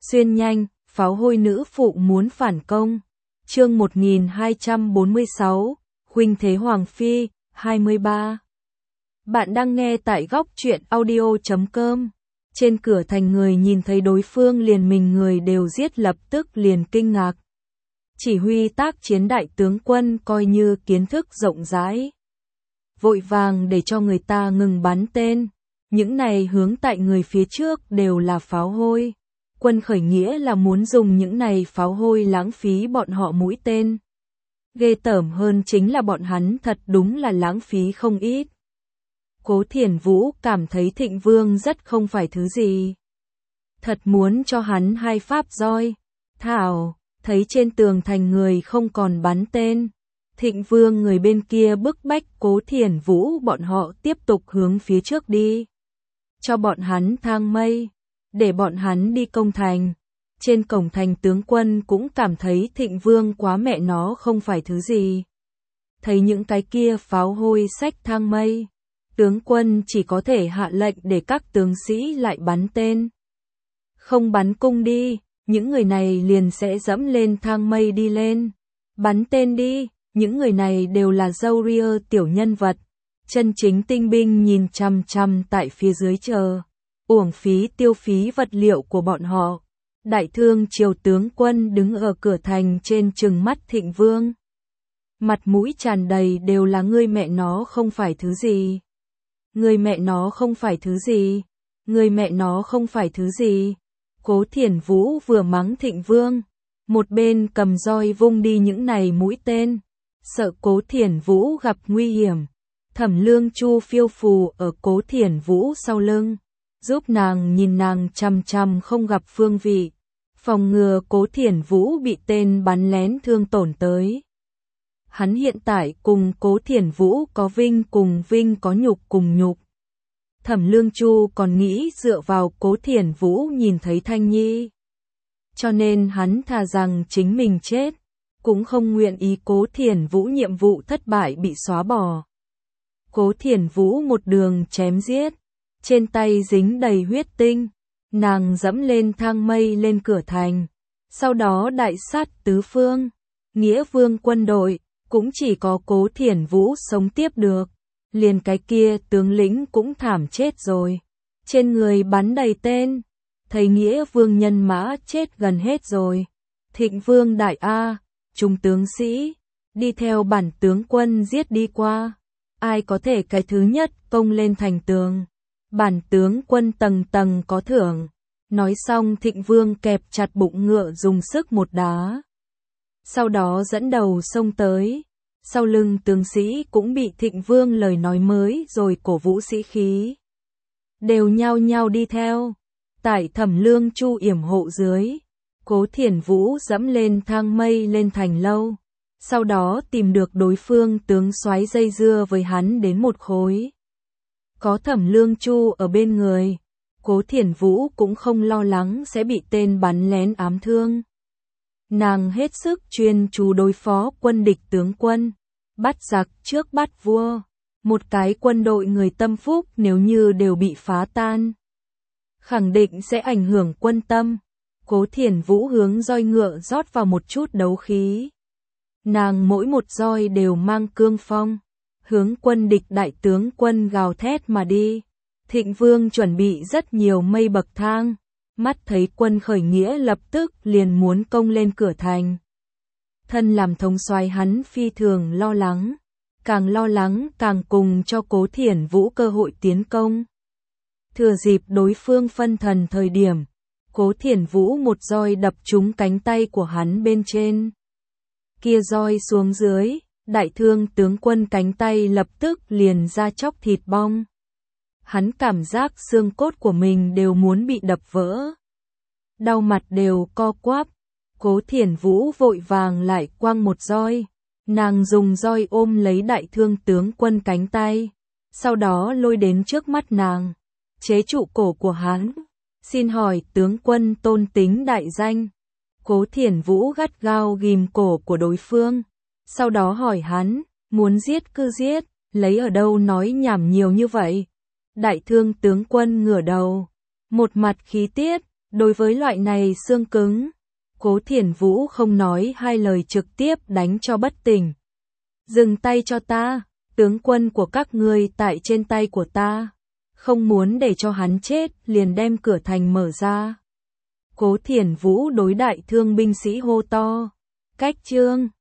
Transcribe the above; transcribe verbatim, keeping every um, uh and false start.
Xuyên nhanh, pháo hôi nữ phụ muốn phản công. Chương một nghìn hai trăm bốn mươi sáu, Huynh thế Hoàng phi, hai mươi ba. Bạn đang nghe tại góc truyện audio chấm com. Trên cửa thành người nhìn thấy đối phương liền mình người đều giết lập tức liền kinh ngạc. Chỉ huy tác chiến đại tướng quân coi như kiến thức rộng rãi. Vội vàng để cho người ta ngừng bắn tên. Những này hướng tại người phía trước đều là pháo hôi. Quân khởi nghĩa là muốn dùng những này pháo hôi lãng phí bọn họ mũi tên. Ghê tởm hơn chính là bọn hắn thật đúng là lãng phí không ít. Cố Thiển Vũ cảm thấy Thịnh Vương rất không phải thứ gì. Thật muốn cho hắn hai pháp roi. Thảo, thấy trên tường thành người không còn bắn tên. Thịnh Vương người bên kia bức bách Cố Thiển Vũ bọn họ tiếp tục hướng phía trước đi. Cho bọn hắn thang mây. Để bọn hắn đi công thành. Trên cổng thành tướng quân cũng cảm thấy Thịnh Vương quá mẹ nó không phải thứ gì. Thấy những cái kia pháo hôi xách thang mây. Tướng quân chỉ có thể hạ lệnh để các tướng sĩ lại bắn tên. Không bắn cung đi, những người này liền sẽ dẫm lên thang mây đi lên. Bắn tên đi, những người này đều là dâu ria tiểu nhân vật. Chân chính tinh binh nhìn chằm chằm tại phía dưới chờ. Uổng phí tiêu phí vật liệu của bọn họ. Đại thương triều tướng quân đứng ở cửa thành trên trừng mắt Thịnh Vương. Mặt mũi tràn đầy đều là ngươi mẹ nó không phải thứ gì. Người mẹ nó không phải thứ gì. Người mẹ nó không phải thứ gì. Cố Thiển Vũ vừa mắng Thịnh Vương. Một bên cầm roi vung đi những này mũi tên. Sợ Cố Thiển Vũ gặp nguy hiểm. Thẩm Lương Chu phiêu phù ở Cố Thiển Vũ sau lưng. Giúp nàng nhìn nàng chằm chằm không gặp phương vị. Phòng ngừa Cố Thiển Vũ bị tên bắn lén thương tổn tới. Hắn hiện tại cùng Cố Thiển Vũ có vinh cùng vinh có nhục cùng nhục. Thẩm Lương Chu còn nghĩ dựa vào Cố Thiển Vũ nhìn thấy Thanh Nhi. Cho nên hắn thà rằng chính mình chết. Cũng không nguyện ý Cố Thiển Vũ nhiệm vụ thất bại bị xóa bỏ. Cố Thiển Vũ một đường chém giết. Trên tay dính đầy huyết tinh. Nàng dẫm lên thang mây lên cửa thành. Sau đó đại sát tứ phương. Nghĩa Vương quân đội. Cũng chỉ có Cố Thiển Vũ sống tiếp được. Liền cái kia tướng lĩnh cũng thảm chết rồi. Trên người bắn đầy tên. Thấy Nghĩa Vương nhân mã chết gần hết rồi. Thịnh Vương đại A. Trung tướng sĩ. Đi theo bản tướng quân giết đi qua. Ai có thể cái thứ nhất công lên thành tường. Bản tướng quân tầng tầng có thưởng. Nói xong Thịnh Vương kẹp chặt bụng ngựa dùng sức một đá. Sau đó dẫn đầu xông tới. Sau lưng tướng sĩ cũng bị Thịnh Vương lời nói mới rồi cổ vũ sĩ khí. Đều nhao nhao đi theo. Tại Thẩm Lương Chu yểm hộ dưới. Cố Thiển Vũ dẫm lên thang mây lên thành lâu. Sau đó tìm được đối phương tướng soái dây dưa với hắn đến một khối. Có Thẩm Lương Chu ở bên người. Cố Thiển Vũ cũng không lo lắng sẽ bị tên bắn lén ám thương. Nàng hết sức chuyên chú đối phó quân địch tướng quân. Bắt giặc trước bắt vua. Một cái quân đội người tâm phúc nếu như đều bị phá tan. Khẳng định sẽ ảnh hưởng quân tâm. Cố Thiển Vũ hướng roi ngựa rót vào một chút đấu khí. Nàng mỗi một roi đều mang cương phong. Hướng quân địch đại tướng quân gào thét mà đi. Thịnh Vương chuẩn bị rất nhiều mây bậc thang. Mắt thấy quân khởi nghĩa lập tức liền muốn công lên cửa thành. Thân làm thống soái hắn phi thường lo lắng. Càng lo lắng càng cùng cho Cố Thiển Vũ cơ hội tiến công. Thừa dịp đối phương phân thần thời điểm. Cố Thiển Vũ một roi đập trúng cánh tay của hắn bên trên. Kia roi xuống dưới. Đại thương tướng quân cánh tay lập tức liền ra chóc thịt bong. Hắn cảm giác xương cốt của mình đều muốn bị đập vỡ. Đau mặt đều co quắp. Cố Thiển Vũ vội vàng lại quăng một roi. Nàng dùng roi ôm lấy đại thương tướng quân cánh tay. Sau đó lôi đến trước mắt nàng. Chế trụ cổ của hắn. Xin hỏi tướng quân tôn tính đại danh. Cố Thiển Vũ gắt gao ghim cổ của đối phương. Sau đó hỏi hắn, muốn giết cứ giết, lấy ở đâu nói nhảm nhiều như vậy. Đại thương tướng quân ngửa đầu, một mặt khí tiết, Đối với loại này xương cứng, Cố Thiển Vũ không nói hai lời trực tiếp đánh cho bất tỉnh. Dừng tay cho ta, tướng quân của các ngươi tại trên tay của ta. Không muốn để cho hắn chết, liền đem cửa thành mở ra. Cố Thiển Vũ đối đại thương binh sĩ hô to. Cách chương